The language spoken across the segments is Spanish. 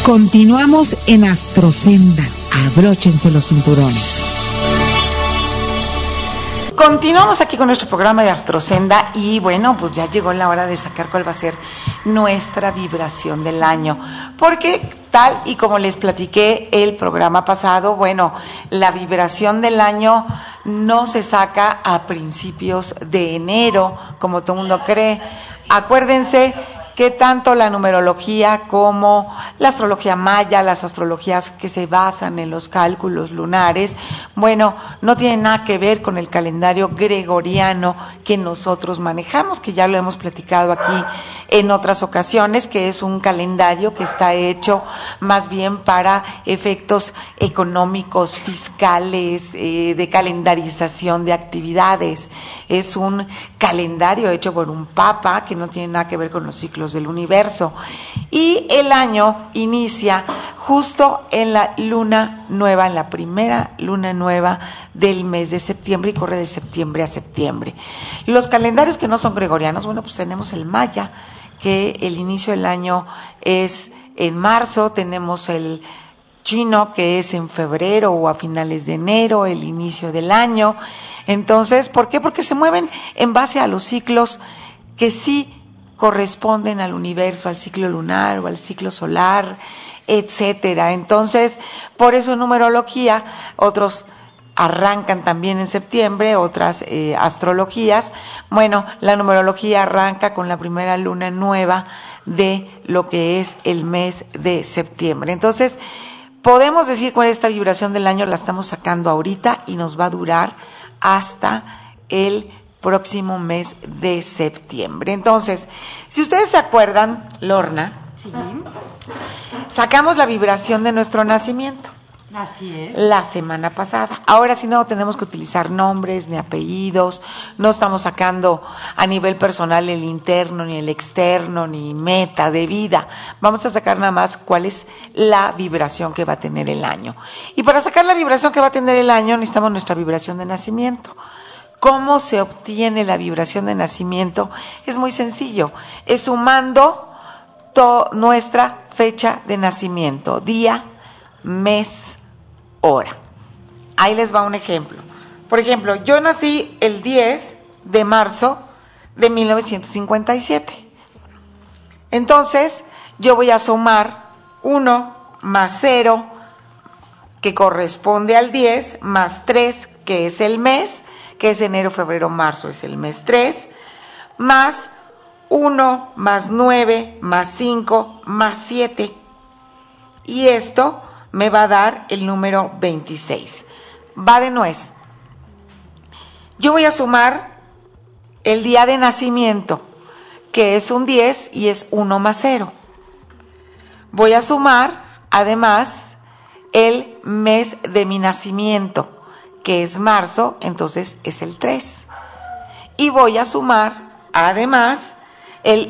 Continuamos en Astrosenda. Abróchense los cinturones. Continuamos aquí con nuestro programa de Astrosenda y bueno, pues ya llegó la hora de sacar cuál va a ser nuestra vibración del año. Porque tal y como les platiqué el programa pasado, bueno, la vibración del año no se saca a principios de enero, como todo el mundo cree. Acuérdense que tanto la numerología como la astrología maya, las astrologías que se basan en los cálculos lunares, bueno, no tienen nada que ver con el calendario gregoriano que nosotros manejamos, que ya lo hemos platicado aquí en otras ocasiones, que es un calendario que está hecho más bien para efectos económicos, fiscales, de calendarización de actividades. Es un calendario hecho por un papa que no tiene nada que ver con los ciclos del universo. Y el año inicia justo en la luna nueva, en la primera luna nueva del mes de septiembre y corre de septiembre a septiembre. Los calendarios que no son gregorianos, bueno, pues tenemos el maya, que el inicio del año es en marzo, tenemos el chino, que es en febrero o a finales de enero, el inicio del año. Entonces, ¿por qué? Porque se mueven en base a los ciclos que sí corresponden al universo, al ciclo lunar o al ciclo solar, etcétera. Entonces, por eso en numerología, otros arrancan también en septiembre, otras astrologías. Bueno, la numerología arranca con la primera luna nueva de lo que es el mes de septiembre. Entonces, podemos decir cuál es esta vibración del año, la estamos sacando ahorita y nos va a durar hasta el próximo mes de septiembre. Entonces, si ustedes se acuerdan, Lorna, sí, sacamos la vibración de nuestro nacimiento. Así es. La semana pasada. Ahora sí no tenemos que utilizar nombres ni apellidos, no estamos sacando a nivel personal el interno ni el externo ni meta de vida. Vamos a sacar nada más cuál es la vibración que va a tener el año. Y para sacar la vibración que va a tener el año necesitamos nuestra vibración de nacimiento. ¿Cómo se obtiene la vibración de nacimiento? Es muy sencillo, es sumando nuestra fecha de nacimiento, día, mes, hora. Ahí les va un ejemplo. Por ejemplo, yo nací el 10 de marzo de 1957. Entonces, yo voy a sumar 1 más 0, que corresponde al 10, más 3, que es el mes, que es enero, febrero, marzo, es el mes 3, más 1, más 9, más 5, más 7. Y esto me va a dar el número 26. Va de nuez. Yo voy a sumar el día de nacimiento, que es un 10 y es 1 más 0. Voy a sumar, además, el mes de mi nacimiento, que es marzo, entonces es el 3. Y voy a sumar, además, el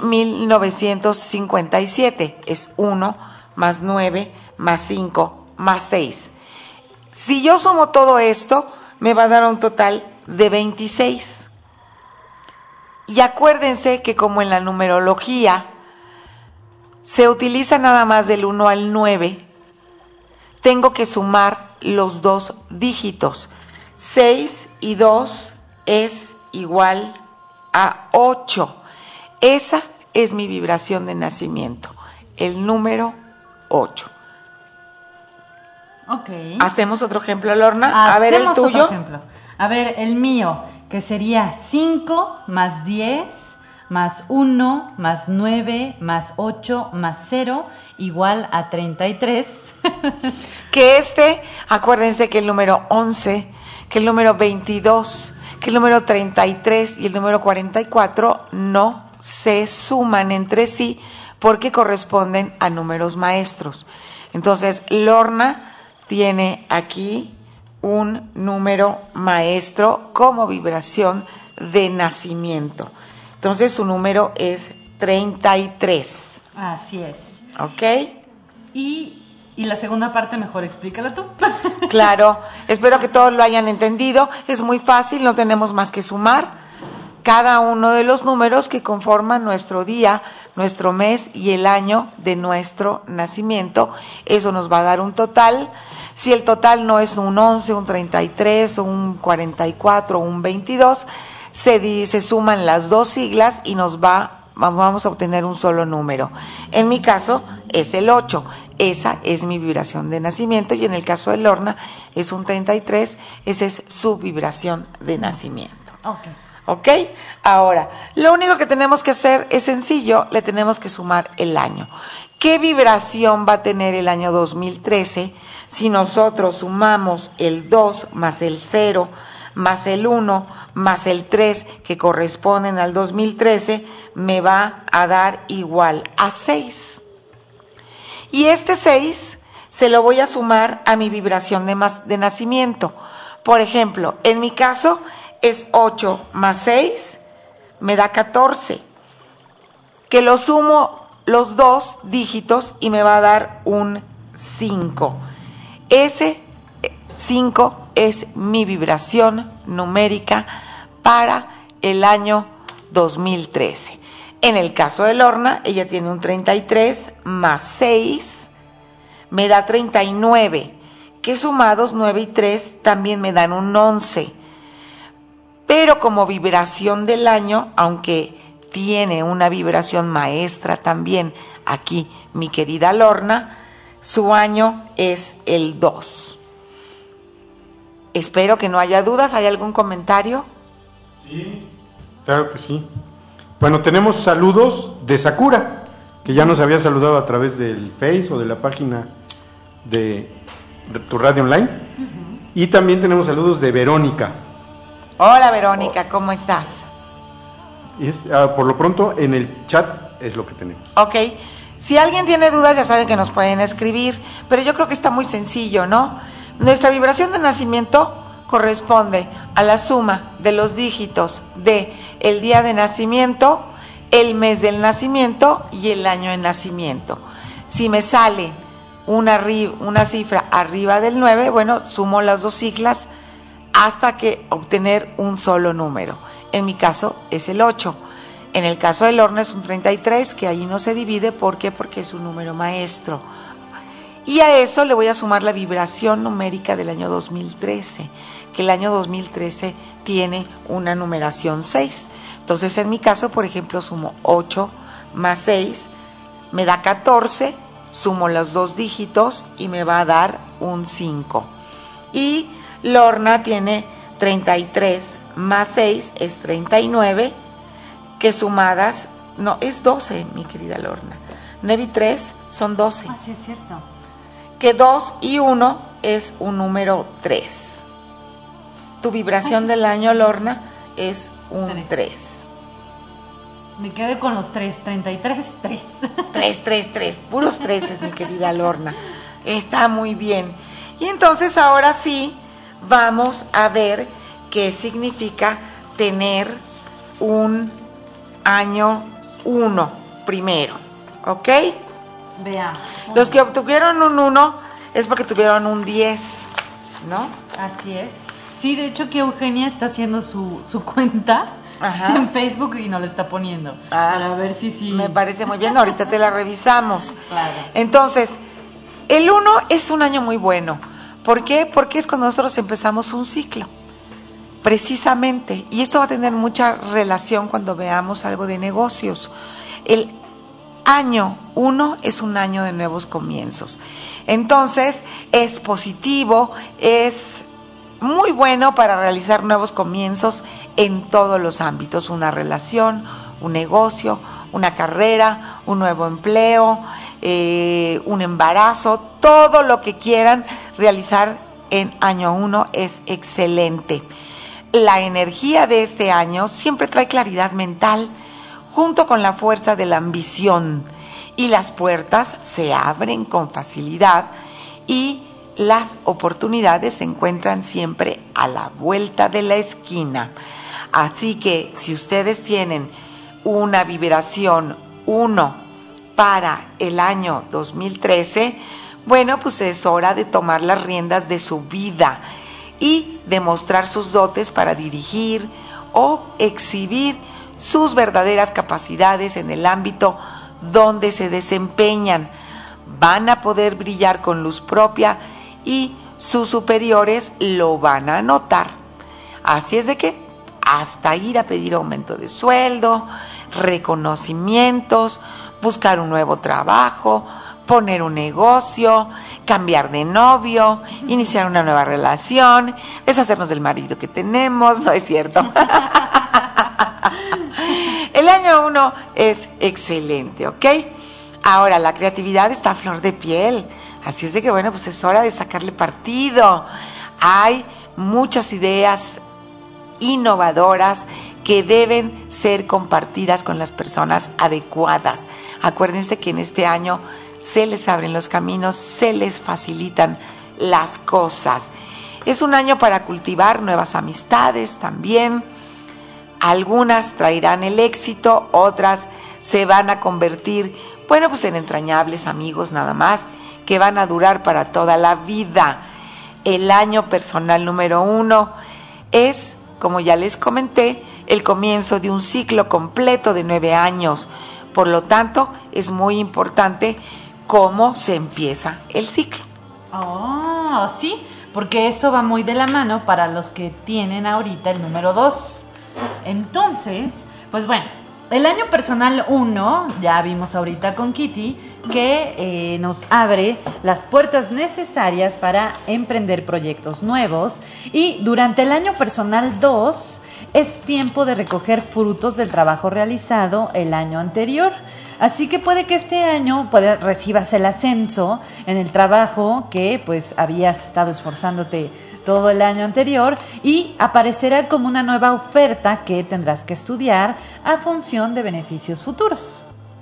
1957, es 1 más 9 más 5 más 6. Si yo sumo todo esto, me va a dar un total de 26. Y acuérdense que como en la numerología se utiliza nada más del 1 al 9, tengo que sumar los dos dígitos. 6 y 2 es igual a 8. Esa es mi vibración de nacimiento, el número 8. Ok. ¿Hacemos otro ejemplo, Lorna? Hacemos a ver el tuyo. Otro ejemplo. A ver, el mío, que sería 5 más 10 más 1 más 9 más 8 más 0 igual a 33. Que acuérdense que el número 11, que el número 22, que el número 33 y el número 44 no se suman entre sí porque corresponden a números maestros. Entonces, Lorna tiene aquí un número maestro como vibración de nacimiento. Entonces, su número es 33. Así es. ¿Ok? Y la segunda parte mejor explícala tú. Claro, espero que todos lo hayan entendido. Es muy fácil, no tenemos más que sumar cada uno de los números que conforman nuestro día, nuestro mes y el año de nuestro nacimiento. Eso nos va a dar un total. Si el total no es un 11, un 33, o un 44 o un 22, se suman las dos siglas y vamos a obtener un solo número. En mi caso es el 8. Esa es mi vibración de nacimiento, y en el caso de Lorna es un 33. Esa es su vibración de nacimiento. ¿Ok? Ahora, lo único que tenemos que hacer es sencillo, le tenemos que sumar el año. ¿Qué vibración va a tener el año 2013 si nosotros sumamos el 2 más el 0 más el 1 más el 3 que corresponden al 2013? Me va a dar igual a 6. Y este 6 se lo voy a sumar a mi vibración de nacimiento. Por ejemplo, en mi caso es 8 más 6, me da 14. Que lo sumo los dos dígitos y me va a dar un 5. Ese 5 es mi vibración numérica para el año 2013. En el caso de Lorna, ella tiene un 33 más 6, me da 39, que sumados 9 y 3 también me dan un 11. Pero como vibración del año, aunque tiene una vibración maestra también aquí mi querida Lorna, su año es el 2. Espero que no haya dudas. ¿Hay algún comentario? Sí, claro que sí. Bueno, tenemos saludos de Sakura, que ya nos había saludado a través del Face o de la página de tu radio online. Y también tenemos saludos de Verónica. Hola Verónica, ¿cómo estás? Por lo pronto en el chat es lo que tenemos. Ok, si alguien tiene dudas ya saben que nos pueden escribir, pero yo creo que está muy sencillo, ¿no? Nuestra vibración de nacimiento corresponde a la suma de los dígitos de el día de nacimiento, el mes del nacimiento y el año de nacimiento. Si me sale una cifra arriba del 9, bueno, sumo las dos siglas hasta que obtener un solo número. En mi caso es el 8. En el caso de Lorna es un 33, que ahí no se divide. ¿Por qué? Porque es un número maestro. Y a eso le voy a sumar la vibración numérica del año 2013, que el año 2013 tiene una numeración 6. Entonces, en mi caso, por ejemplo, sumo 8 más 6, me da 14, sumo los dos dígitos y me va a dar un 5. Y Lorna tiene 33 más 6 es 39, que sumadas, no, es 12, mi querida Lorna. 9 y 3 son 12. Ah, sí, es cierto. Que 2 y 1 es un número 3. Tu vibración del año, Lorna, es un 3. Me quedé con los 3, 33, 3. 3, puros 3, mi querida Lorna. Está muy bien. Y entonces ahora sí vamos a ver qué significa tener un año 1 primero, ¿ok? Veamos. Los que obtuvieron un 1 es porque tuvieron un 10, ¿no? Así es. Sí, de hecho que Eugenia está haciendo su cuenta en Facebook y nos la está poniendo. Para ver si sí. Me parece muy bien, ahorita te la revisamos. Claro. Entonces, el 1 es un año muy bueno. ¿Por qué? Porque es cuando nosotros empezamos un ciclo. Precisamente. Y esto va a tener mucha relación cuando veamos algo de negocios. El año 1 es un año de nuevos comienzos. Entonces, es positivo, es muy bueno para realizar nuevos comienzos en todos los ámbitos. Una relación, un negocio, una carrera, un nuevo empleo, un embarazo, todo lo que quieran realizar en año 1 es excelente. La energía de este año siempre trae claridad mental, junto con la fuerza de la ambición, y las puertas se abren con facilidad y las oportunidades se encuentran siempre a la vuelta de la esquina. Así que si ustedes tienen una vibración 1 para el año 2013, bueno, pues es hora de tomar las riendas de su vida y demostrar sus dotes para dirigir o exhibir sus verdaderas capacidades en el ámbito donde se desempeñan. Van a poder brillar con luz propia y sus superiores lo van a notar. Así es de que hasta ir a pedir aumento de sueldo, reconocimientos, buscar un nuevo trabajo, poner un negocio, cambiar de novio, iniciar una nueva relación, deshacernos del marido que tenemos, no es cierto. El año 1 es excelente, ¿ok? Ahora, la creatividad está a flor de piel, así es de que, bueno, pues es hora de sacarle partido. Hay muchas ideas innovadoras que deben ser compartidas con las personas adecuadas. Acuérdense que en este año se les abren los caminos, se les facilitan las cosas. Es un año para cultivar nuevas amistades también. Algunas traerán el éxito, otras se van a convertir, bueno, pues en entrañables amigos nada más, que van a durar para toda la vida. El año personal número 1 es, como ya les comenté, el comienzo de un ciclo completo de 9 años. Por lo tanto, es muy importante cómo se empieza el ciclo. Oh, sí, porque eso va muy de la mano para los que tienen ahorita el número 2. Entonces, pues bueno, el año personal 1, ya vimos ahorita con Kitty, que nos abre las puertas necesarias para emprender proyectos nuevos. Y durante el año personal 2, es tiempo de recoger frutos del trabajo realizado el año anterior. Así que puede que este año recibas el ascenso en el trabajo que pues habías estado esforzándote todo el año anterior y aparecerá como una nueva oferta que tendrás que estudiar a función de beneficios futuros.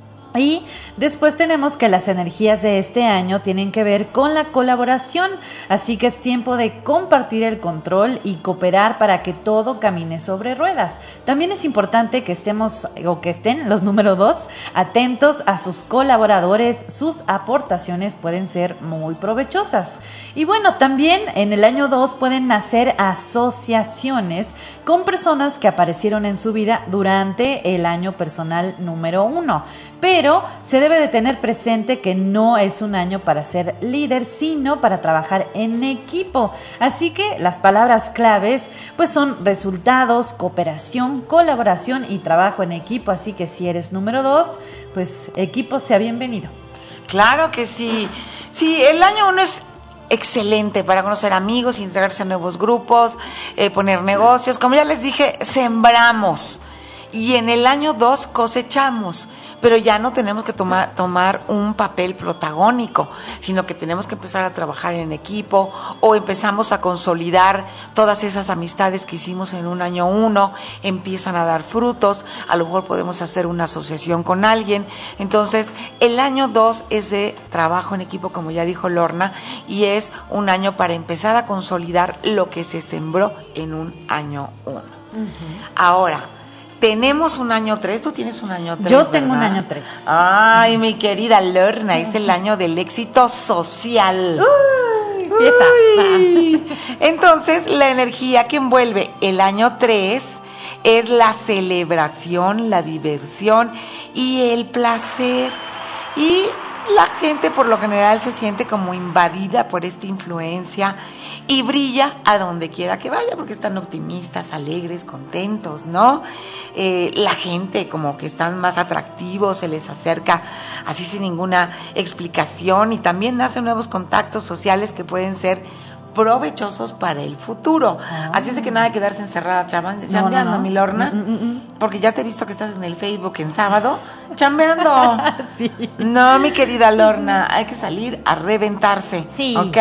Y después tenemos que las energías de este año tienen que ver con la colaboración, así que es tiempo de compartir el control y cooperar para que todo camine sobre ruedas. También es importante que estén los número 2 atentos a sus colaboradores, sus aportaciones pueden ser muy provechosas. Y bueno, también en el año 2 pueden nacer asociaciones con personas que aparecieron en su vida durante el año personal número 1. Pero se debe de tener presente que no es un año para ser líder, sino para trabajar en equipo. Así que las palabras claves pues son resultados, cooperación, colaboración y trabajo en equipo. Así que si eres número 2, pues equipo sea bienvenido. Claro que sí. Sí, el año 1 es excelente para conocer amigos, integrarse a nuevos grupos, poner negocios. Como ya les dije, sembramos. Y en el año 2 cosechamos, pero ya no tenemos que tomar un papel protagónico, sino que tenemos que empezar a trabajar en equipo o empezamos a consolidar todas esas amistades que hicimos en un año 1, empiezan a dar frutos, a lo mejor podemos hacer una asociación con alguien. Entonces, el año 2 es de trabajo en equipo, como ya dijo Lorna, y es un año para empezar a consolidar lo que se sembró en un año 1. Uh-huh. Ahora, tenemos un año 3, tú tienes un año 3, Yo tengo ¿verdad? un año 3. Ay, mi querida Lorna, es el año del éxito social. Fiesta. Uy. Entonces, la energía que envuelve el año 3 es la celebración, la diversión y el placer. Y la gente por lo general se siente como invadida por esta influencia y brilla a donde quiera que vaya, porque están optimistas, alegres, contentos, ¿no? La gente como que están más atractivos, se les acerca así sin ninguna explicación y también hacen nuevos contactos sociales que pueden ser provechosos para el futuro. Así es de que nada de quedarse encerrada chambeando, mi Lorna, porque ya te he visto que estás en el Facebook en sábado chambeando. Sí. No, mi querida Lorna, hay que salir a reventarse, sí. ¿Ok?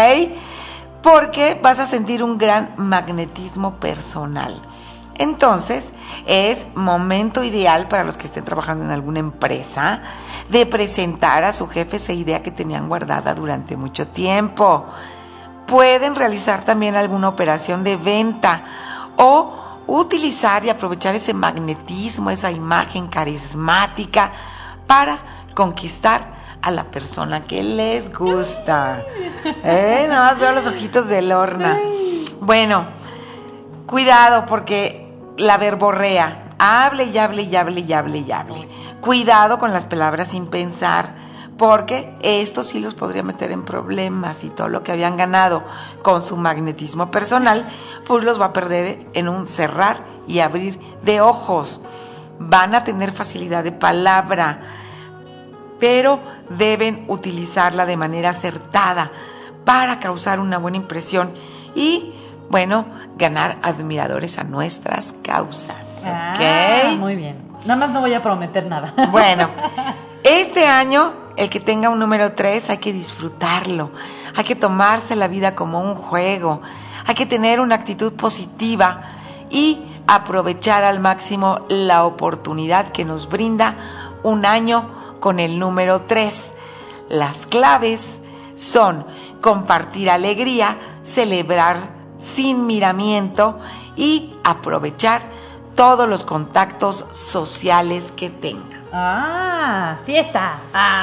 Porque vas a sentir un gran magnetismo personal. Entonces, es momento ideal para los que estén trabajando en alguna empresa de presentar a su jefe esa idea que tenían guardada durante mucho tiempo. Pueden realizar también alguna operación de venta o utilizar y aprovechar ese magnetismo, esa imagen carismática para conquistar a la persona que les gusta. Nada más veo los ojitos de Lorna. Bueno, cuidado porque la verborrea, hable y hable y hable y hable y hable. Cuidado con las palabras sin pensar, porque esto sí los podría meter en problemas, y todo lo que habían ganado con su magnetismo personal, pues los va a perder en un cerrar y abrir de ojos. Van a tener facilidad de palabra, pero deben utilizarla de manera acertada para causar una buena impresión y, bueno, ganar admiradores a nuestras causas. ¿Ok? Muy bien. Nada más no voy a prometer nada. Bueno, este año, el que tenga un número 3, hay que disfrutarlo. Hay que tomarse la vida como un juego. Hay que tener una actitud positiva y aprovechar al máximo la oportunidad que nos brinda un año con el número 3. Las claves son compartir alegría, celebrar sin miramiento y aprovechar todos los contactos sociales que tenga. Fiesta.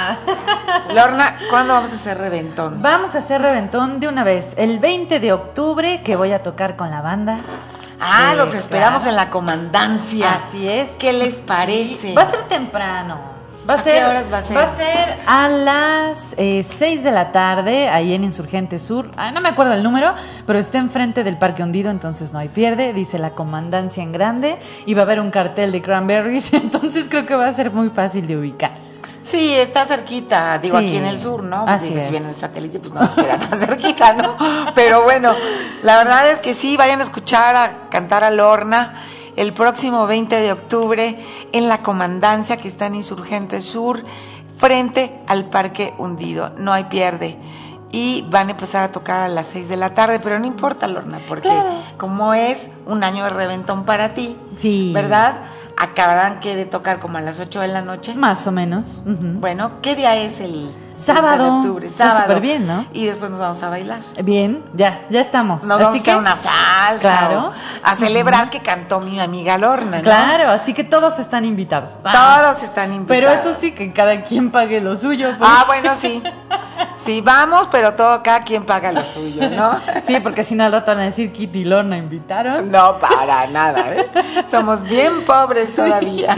Lorna, ¿cuándo vamos a hacer reventón? Vamos a hacer reventón de una vez. El 20 de octubre, que voy a tocar con la banda. Los esperamos claro. en la comandancia. Así es. ¿Qué les parece? Sí. Va a ser temprano. ¿A qué horas va a ser? Va a ser a las 6 de la tarde, ahí en Insurgente Sur. No me acuerdo el número, pero está enfrente del Parque Hundido, entonces no hay pierde. Dice la comandancia en grande y va a haber un cartel de Cranberries, entonces creo que va a ser muy fácil de ubicar. Sí, está cerquita, digo, Sí, aquí en el sur, ¿no? así Digo, es. si viene el satélite, pues no nos queda tan cerquita, ¿no? Pero bueno, la verdad es que sí, vayan a escuchar a cantar a Lorna el próximo 20 de octubre en la comandancia que está en Insurgente Sur, frente al Parque Hundido. No hay pierde. Y van a empezar a tocar a las 6 de la tarde, pero no importa, Lorna, porque claro, como es un año de reventón para ti, sí, ¿verdad? Acabarán que de tocar como a las 8 de la noche. más o menos. Uh-huh. Bueno, ¿qué día es el sábado? 30 de octubre? Está Sábado. súper bien, ¿no? Y después nos vamos a bailar. Bien, ya estamos. Nos vamos así a echar que una salsa. claro, A celebrar que cantó mi amiga Lorna, ¿no? claro, así que todos están invitados. Todos están invitados. Pero eso sí, que cada quien pague lo suyo. Bueno, sí. Sí, vamos, pero cada quien paga lo suyo, ¿no? Sí, porque si no al rato van a decir Kitty y Lorna invitaron. No, para nada, ¿eh? Somos bien pobres todavía.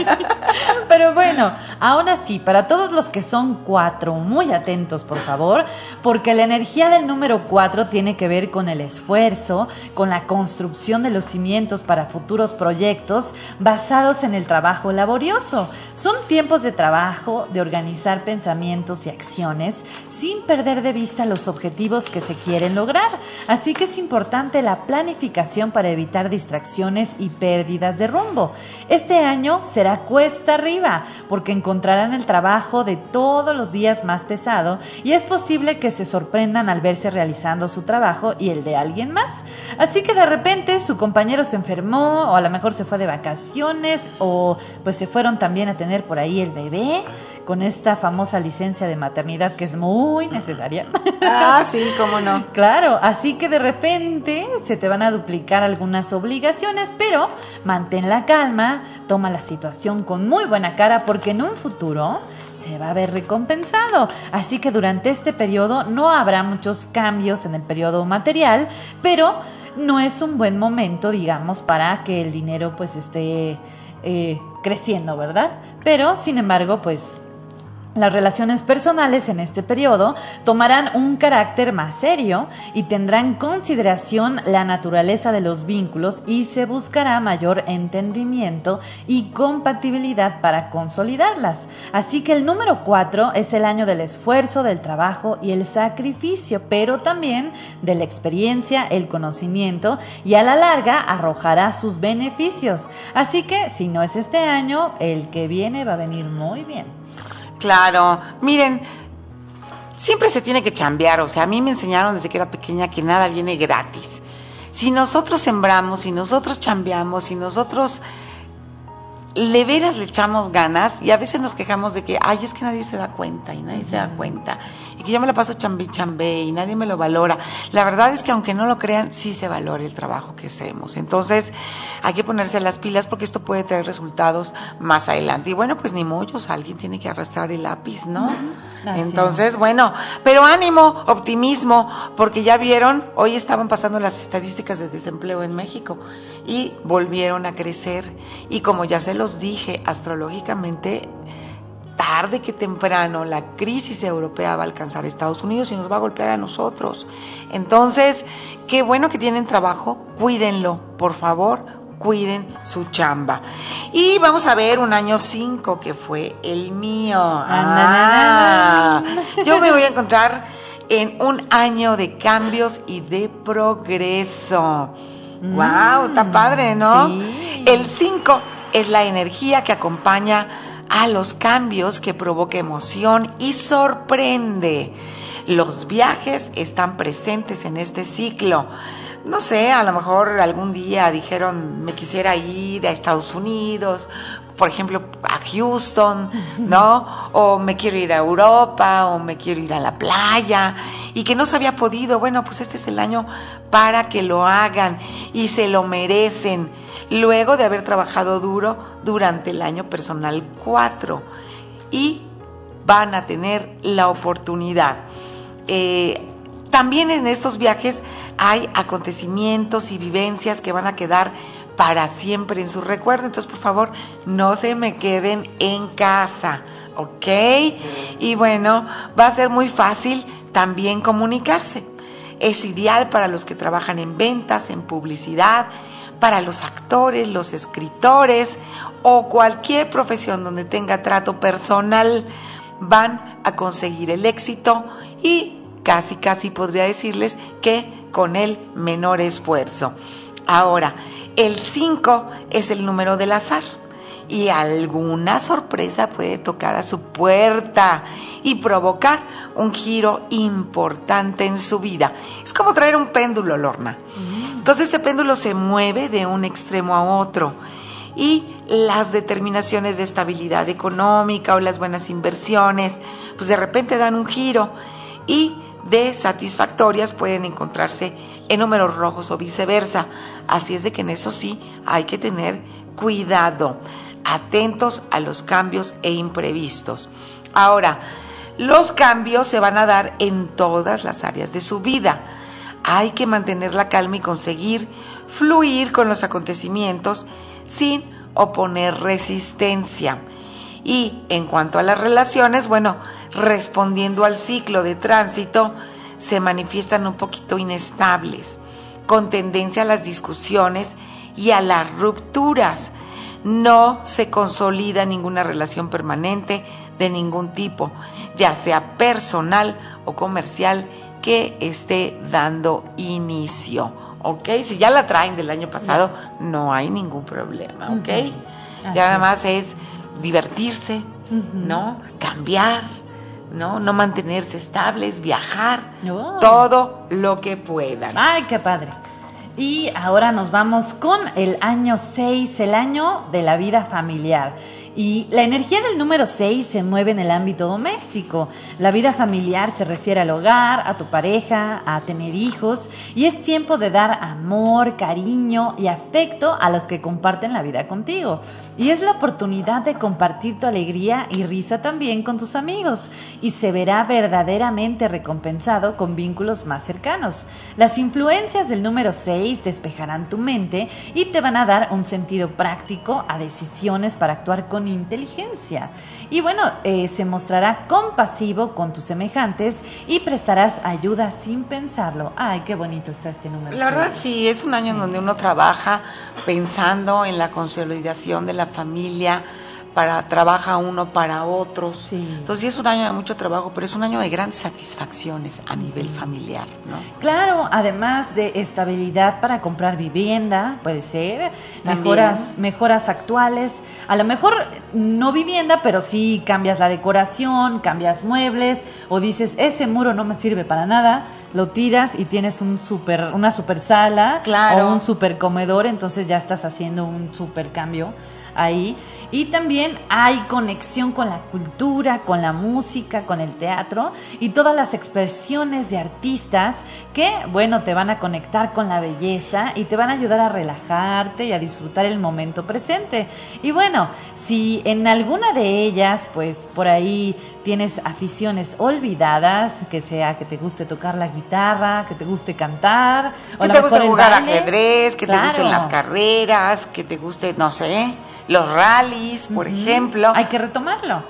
Pero bueno, aún así, para todos los que son 4, muy atentos, por favor, porque la energía del número 4 tiene que ver con el esfuerzo, con la construcción de los cimientos para futuros proyectos basados en el trabajo laborioso. Son tiempos de trabajo, de organizar pensamientos y acciones sin perder de vista los objetivos que se quieren lograr. Así que es importante la planificación para evitar distracciones y pérdidas de rumbo. Este año será cuesta arriba, porque encontrarán el trabajo de todos los días más pesado y es posible que se sorprendan al verse realizando su trabajo y el de alguien más. Así que de repente su compañero se enfermó, o a lo mejor se fue de vacaciones, o pues se fueron también a tener por ahí el bebé, con esta famosa licencia de maternidad que es muy necesaria. Sí, cómo no. Claro, así que de repente se te van a duplicar algunas obligaciones, pero mantén la calma, toma la situación con muy buena cara, porque en un futuro se va a ver recompensado. Así que durante este periodo no habrá muchos cambios en el periodo material, pero no es un buen momento, digamos, para que el dinero pues esté creciendo, ¿verdad? Pero, sin embargo, pues las relaciones personales en este periodo tomarán un carácter más serio y tendrán consideración la naturaleza de los vínculos y se buscará mayor entendimiento y compatibilidad para consolidarlas. Así que el número 4 es el año del esfuerzo, del trabajo y el sacrificio, pero también de la experiencia, el conocimiento, y a la larga arrojará sus beneficios. Así que si no es este año, el que viene va a venir muy bien. Claro, miren, siempre se tiene que chambear, o sea, a mí me enseñaron desde que era pequeña que nada viene gratis. Si nosotros sembramos, si nosotros chambeamos, si nosotros de veras le echamos ganas, y a veces nos quejamos de que, es que nadie se da cuenta, y nadie se da cuenta, y que yo me la paso chambe, y nadie me lo valora. La verdad es que aunque no lo crean, sí se valora el trabajo que hacemos. Entonces, hay que ponerse las pilas porque esto puede traer resultados más adelante. Y bueno, pues ni muchos, alguien tiene que arrastrar el lápiz, ¿no? Entonces, bueno, pero ánimo, optimismo, porque ya vieron, hoy estaban pasando las estadísticas de desempleo en México y volvieron a crecer. Y como ya se los dije, astrológicamente tarde que temprano la crisis europea va a alcanzar a Estados Unidos y nos va a golpear a nosotros. Entonces, qué bueno que tienen trabajo, cuídenlo, por favor, cuiden su chamba. Y vamos a ver un año 5 que fue el mío. Yo me voy a encontrar en un año de cambios y de progreso. ¡Wow! Está padre, ¿no? Sí. El 5 es la energía que acompaña a los cambios, que provoca emoción y sorprende. Los viajes están presentes en este ciclo. No sé, a lo mejor algún día dijeron, me quisiera ir a Estados Unidos, por ejemplo, a Houston, ¿no? O me quiero ir a Europa, o me quiero ir a la playa, y que no se había podido. Bueno, pues este es el año para que lo hagan, y se lo merecen, luego de haber trabajado duro durante el año personal 4, y van a tener la oportunidad. También en estos viajes hay acontecimientos y vivencias que van a quedar para siempre en su recuerdo. Entonces, por favor, no se me queden en casa, ¿ok? Y bueno, va a ser muy fácil también comunicarse. Es ideal para los que trabajan en ventas, en publicidad, para los actores, los escritores o cualquier profesión donde tenga trato personal. Van a conseguir el éxito y casi podría decirles que con el menor esfuerzo. Ahora, el 5 es el número del azar y alguna sorpresa puede tocar a su puerta y provocar un giro importante en su vida. Es como traer un péndulo, Lorna. Entonces ese péndulo se mueve de un extremo a otro y las determinaciones de estabilidad económica o las buenas inversiones, pues de repente dan un giro y de satisfactorias pueden encontrarse en números rojos o viceversa. Así es de que en eso sí hay que tener cuidado, atentos a los cambios e imprevistos. Ahora, los cambios se van a dar en todas las áreas de su vida. Hay que mantener la calma y conseguir fluir con los acontecimientos sin oponer resistencia. Y en cuanto a las relaciones, bueno, respondiendo al ciclo de tránsito, se manifiestan un poquito inestables, con tendencia a las discusiones y a las rupturas. No se consolida ninguna relación permanente de ningún tipo, ya sea personal o comercial, que esté dando inicio, ¿ok? Si ya la traen del año pasado, no hay ningún problema, ¿ok? Ya nada más es divertirse, ¿no? Cambiar, ¿no? No mantenerse estables, viajar, todo lo que puedan. ¡Ay, qué padre! Y ahora nos vamos con el año 6, el año de la vida familiar. Y la energía del número 6 se mueve en el ámbito doméstico. La vida familiar se refiere al hogar, a tu pareja, a tener hijos. Y es tiempo de dar amor, cariño y afecto a los que comparten la vida contigo. Y es la oportunidad de compartir tu alegría y risa también con tus amigos. Y se verá verdaderamente recompensado con vínculos más cercanos. Las influencias del número 6 despejarán tu mente y te van a dar un sentido práctico a decisiones para actuar con inteligencia. Y bueno, se mostrará compasivo con tus semejantes y prestarás ayuda sin pensarlo. Ay, qué bonito está este número. La verdad sí, es un año en donde uno trabaja pensando en la consolidación de la familia, trabaja uno para otros. Sí. Entonces sí es un año de mucho trabajo, pero es un año de grandes satisfacciones a nivel familiar, ¿no? Claro, además de estabilidad para comprar vivienda, puede ser, mejoras actuales, a lo mejor no vivienda, pero sí cambias la decoración, cambias muebles, o dices, ese muro no me sirve para nada, lo tiras y tienes una super sala, claro, o un super comedor, entonces ya estás haciendo un super cambio ahí. Y también hay conexión con la cultura, con la música, con el teatro y todas las expresiones de artistas que, bueno, te van a conectar con la belleza y te van a ayudar a relajarte y a disfrutar el momento presente. Y bueno, si en alguna de ellas, pues por ahí tienes aficiones olvidadas, que sea que te guste tocar la guitarra, que te guste cantar, que te guste jugar ajedrez, que te gusten las carreras, que te guste, no sé, los rallies, por ejemplo. Hay que retomarlo.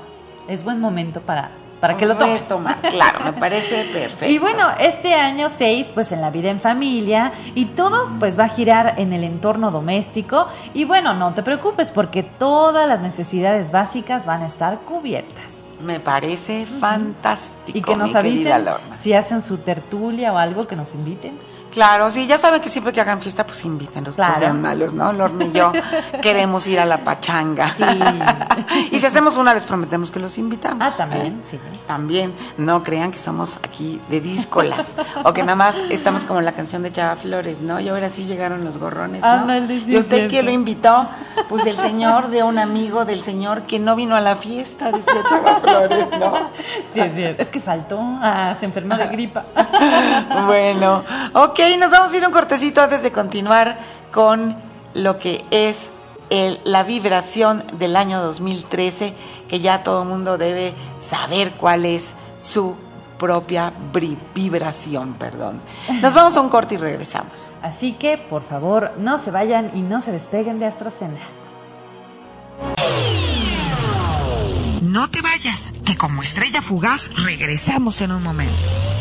es buen momento para que lo tomen. Tomar, claro, me parece perfecto. Y bueno, este año 6, pues en la vida en familia y todo pues va a girar en el entorno doméstico y bueno, no te preocupes porque todas las necesidades básicas van a estar cubiertas. Me parece fantástico. Y que nos mi querida avisen Lorna. si hacen su tertulia o algo, que nos inviten. Claro, sí, ya saben que siempre que hagan fiesta, pues invítenos, Claro. no sean malos, ¿no? Lorna y yo queremos ir a la pachanga. Sí. Y si hacemos una, les prometemos que los invitamos. Ah, también, sí. También, no crean que somos aquí de díscolas, o que nada más estamos como en la canción de Chava Flores, ¿no? Y ahora sí llegaron los gorrones, ¿no? Ándale, sí, ¿Y usted cierto. quién lo invitó? Pues el señor de un amigo del señor que no vino a la fiesta, decía Chava Flores, ¿no? Sí, es que faltó, se enfermó de gripa. Bueno, ok, nos vamos a ir un cortecito antes de continuar con lo que es la vibración del año 2013, que ya todo el mundo debe saber cuál es su propia vibración, perdón. Nos vamos a un corte y regresamos. Así que, por favor, no se vayan y no se despeguen de AstroSenda. No te vayas, que como estrella fugaz regresamos en un momento.